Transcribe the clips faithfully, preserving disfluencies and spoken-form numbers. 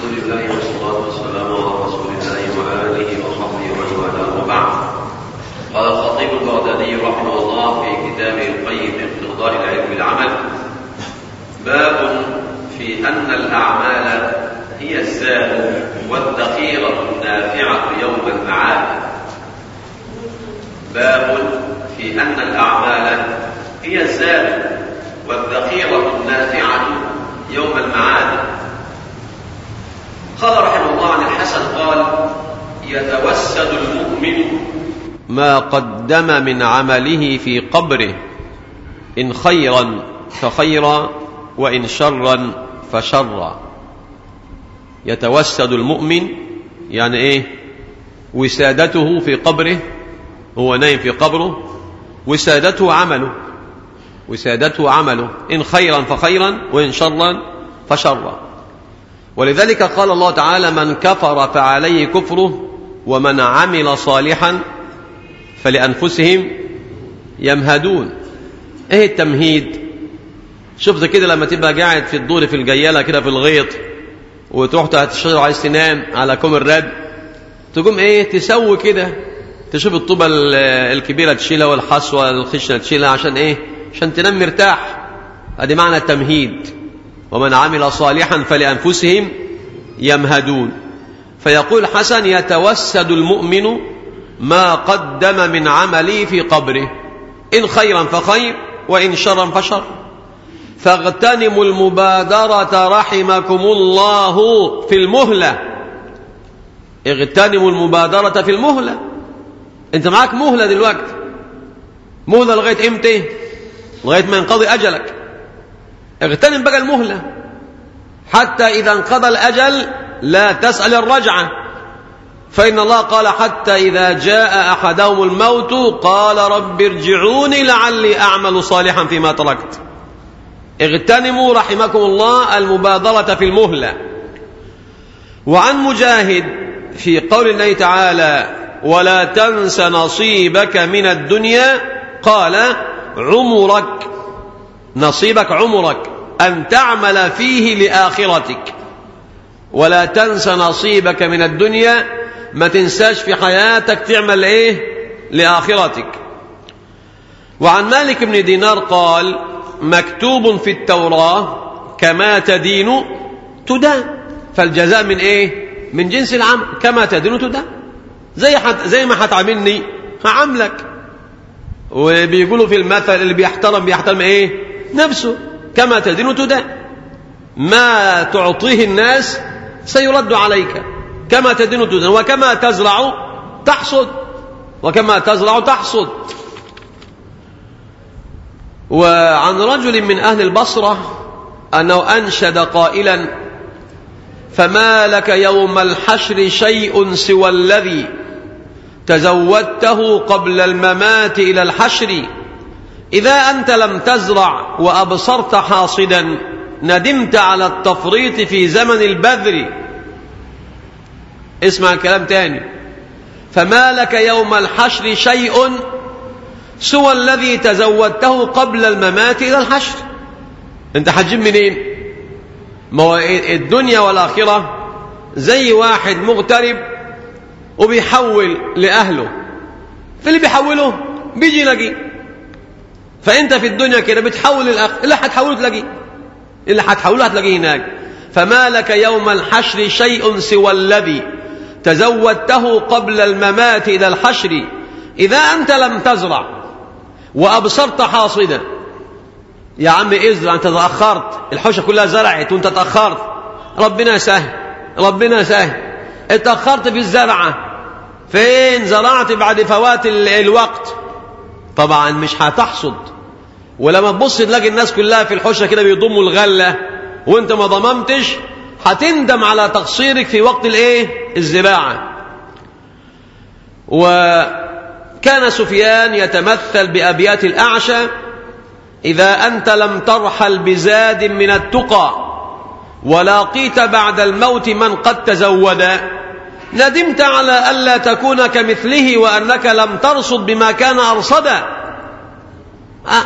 الحمد لله والصلاة والسلام على رسول الله وآله وصحبه ومن والاه وبعد. قال الخطيب البغدادي رحمه الله في كتابه القيم في مقدار العلم بالعمل: باب في أن الأعمال هي الزاد والذخيرة النافعة يوم المعاد. باب في أن الأعمال هي الزاد والذخيرة النافعة يوم المعاد. قال رحمه الله عن الحسن قال: يتوسد المؤمن ما قدم من عمله في قبره، إن خيرا فخيرا وإن شرا فشرا. يتوسد المؤمن يعني إيه؟ وسادته في قبره، هو نايم في قبره، وسادته عمله، وسادته عمله إن خيرا فخيرا وإن شرا فشرا. ولذلك قال الله تعالى: من كفر فعليه كفره ومن عمل صالحا فلأنفسهم يمهدون. ايه التمهيد؟ شفت كده لما تبقى قاعد في الدور في الجيالة كده في الغيط، وتروح تحت الشجرة عايز تنام على كوم الرد، تقوم ايه تسوي كده، تشوف الطوبة الكبيرة تشيلها والحصوة الخشنة تشيلها، عشان ايه؟ عشان تنام مرتاح. ادي معنى التمهيد: ومن عمل صالحا فلأنفسهم يمهدون. فيقول حسن: يتوسد المؤمن ما قدم من عمله في قبره، إن خيرا فخير وإن شرا فشر. فاغتنموا المبادرة رحمكم الله في المهلة. اغتنموا المبادرة في المهلة. انت معاك مهلة دلوقتي، مهلة لغاية امتى؟ لغاية ما ينقضي أجلك. اغتنم بقى المهلة حتى إذا انقضى الأجل لا تسأل الرجعة، فإن الله قال: حتى إذا جاء أحدهم الموت قال رب ارجعوني لعلي أعمل صالحا فيما تركت. اغتنموا رحمكم الله المبادرة في المهلة. وعن مجاهد في قول الله تعالى: ولا تنس نصيبك من الدنيا، قال: عمرك، نصيبك عمرك أن تعمل فيه لآخرتك. ولا تنس نصيبك من الدنيا، ما تنساش في حياتك تعمل ايه؟ لآخرتك. وعن مالك بن دينار قال: مكتوب في التوراة كما تدين تدان. فالجزاء من ايه؟ من جنس العمل. كما تدين تدان، زي حت زي ما هتعاملني هعاملك. وبيقولوا في المثل: اللي بيحترم بيحترم ايه؟ نفسه. كما تدين تدان، ما تعطيه الناس سيرد عليك. كما تدين تدان، وكما تزرع تحصد، وكما تزرع تحصد. وعن رجل من أهل البصرة أنه أنشد قائلا: فما لك يوم الحشر شيء سوى الذي تزودته قبل الممات إلى الحشر. إذا أنت لم تزرع وأبصرت حاصدا ندمت على التفريط في زمن البذر. اسمع الكلام تاني: فما لك يوم الحشر شيء سوى الذي تزودته قبل الممات إلى الحشر. انت هتجيب منين؟ ما هو الدنيا والآخرة زي واحد مغترب وبيحول لأهله، فاللي بيحوله بيجي يلاقيه. فأنت في الدنيا كده بتحول الأخ، اللي هتحوله تلاقيه، اللي هتحوله هتلاقيه هناك. فما لك يوم الحشر شيء سوى الذي تزودته قبل الممات إلى الحشر. إذا أنت لم تزرع وأبصرت حاصدا. يا عم ازرع، أنت تأخرت، الحوشة كلها زرعت وأنت تأخرت. ربنا سهل، ربنا سهل. اتأخرت في الزرعة، فين زرعت بعد فوات الوقت؟ طبعا مش هتحصد. ولما تبص تلاقي الناس كلها في الحوشة كده بيضموا الغلة وانت ما ضممتش، هتندم على تقصيرك في وقت الايه؟ الزراعة. وكان سفيان يتمثل بأبيات الأعشى: إذا أنت لم ترحل بزاد من التقى ولاقيت بعد الموت من قد تزودا، ندمت على ألا تكون كمثله وأنك لم ترصد بما كان أرصدا. آه.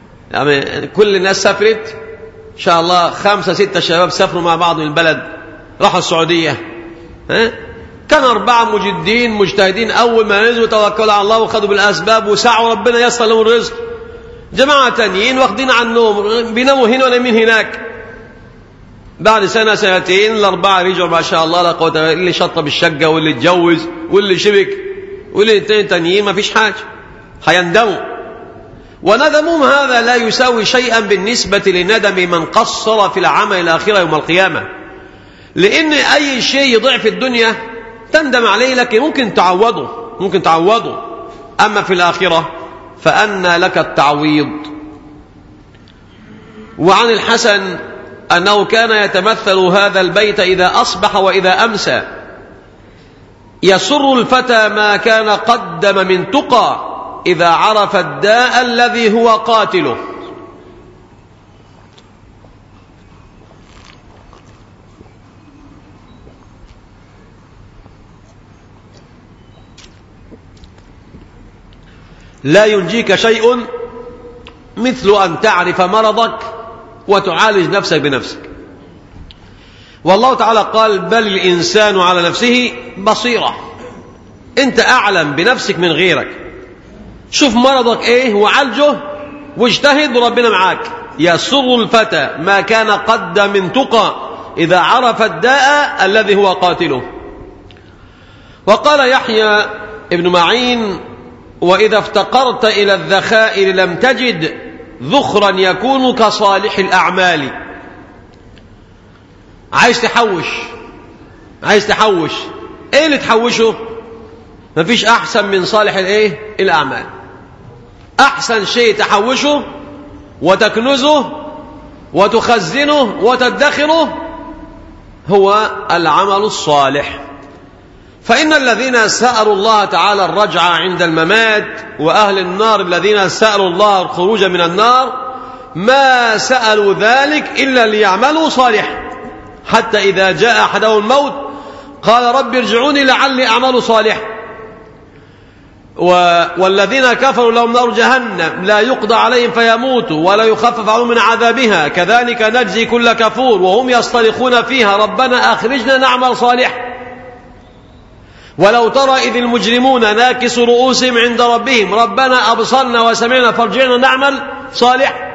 يعني كل الناس سافرت إن شاء الله، خمسة ستة شباب سافروا مع بعض من البلد راحوا السعودية، ها؟ كان أربعة مجدين مجتهدين، أول ما نزلوا توكلوا على الله وخذوا بالأسباب وسعوا، ربنا يسر لهم الرزق. جماعة تانيين واخدين عنهم بيناموا هنا ونامين هناك. بعد سنة سنتين الأربعة رجعوا ما شاء الله لا قوة، اللي شطب الشقة واللي اتجوز واللي شبك واللي الاثنين تانيين ما فيش حاجة، هيندموا. وندمهم هذا لا يساوي شيئا بالنسبة لندم من قصر في العمل الآخرة يوم القيامة، لأن أي شيء يضيع في الدنيا تندم عليه، لكن ممكن تعوضه ممكن تعوضه أما في الآخرة فأن لك التعويض. وعن الحسن أنه كان يتمثل هذا البيت إذا أصبح وإذا أمسى: يسر الفتى ما كان قدم من تقى إذا عرف الداء الذي هو قاتله. لا ينجيك شيء مثل أن تعرف مرضك وتعالج نفسك بنفسك. والله تعالى قال: بل الإنسان على نفسه بصيرة. أنت أعلم بنفسك من غيرك. شوف مرضك إيه وعالجه واجتهد وربنا معاك. يسر الفتى ما كان قد من تقى إذا عرف الداء الذي هو قاتله. وقال يحيى ابن معين: وإذا افتقرت إلى الذخائر لم تجد ذخرا يكون كصالح الأعمال. عايز تحوش عايز تحوش ايه اللي تحوشه؟ مفيش احسن من صالح الايه الاعمال. احسن شيء تحوشه وتكنزه وتخزنه وتدخره هو العمل الصالح. فإن الذين سألوا الله تعالى الرجعة عند الممات وأهل النار الذين سألوا الله الخروج من النار ما سألوا ذلك إلا ليعملوا صالح، حتى إذا جاء أحدهم الموت قال: رب ارجعوني لعلي أعمل صالح. والذين كفروا لهم نار جهنم لا يقضى عليهم فيموتوا ولا يخفف عنهم من عذابها كذلك نجزي كل كفور وهم يصطرخون فيها ربنا أخرجنا نعمل صالح. ولو ترى إذ المجرمون ناكسوا رؤوسهم عند ربهم ربنا أبصرنا وسمعنا فارجعنا نعمل صالح.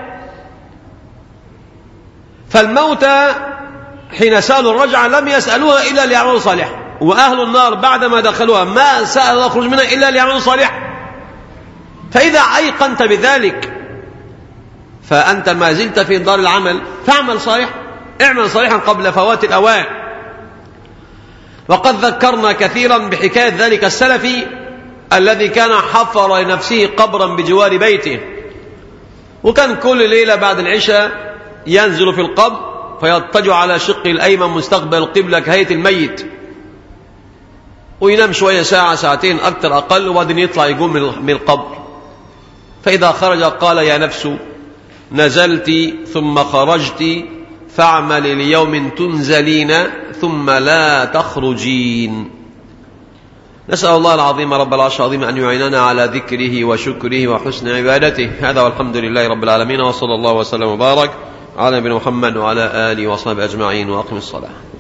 فالموتى حين سألوا الرجعة لم يسألوها إلا ليعملوا صالح، وأهل النار بعدما دخلوها ما سألوا يخرج منها إلا ليعملوا صالح. فإذا أيقنت بذلك فأنت ما زلت في دار العمل فاعمل صالح، اعمل صالحا قبل فوات الأوان. وقد ذكرنا كثيرا بحكاية ذلك السلفي الذي كان حفر لنفسه قبرا بجوار بيته، وكان كل ليلة بعد العشاء ينزل في القبر فيضطجع على شقه الأيمن مستقبل القبلة كهيئة الميت، وينام شوية ساعة ساعتين أكثر أقل، وبعدين يطلع يقوم من القبر. فإذا خرج قال: يا نفس نزلت ثم خرجت فاعمل ليوم تنزلين ثم لا تخرجين. نسأل الله العظيم رب العرش العظيم أن يعيننا على ذكره وشكره وحسن عبادته. هذا والحمد لله رب العالمين، وصلى الله وسلم وبارك على نبينا محمد وعلى آله وصحبه أجمعين، وأقم الصلاة.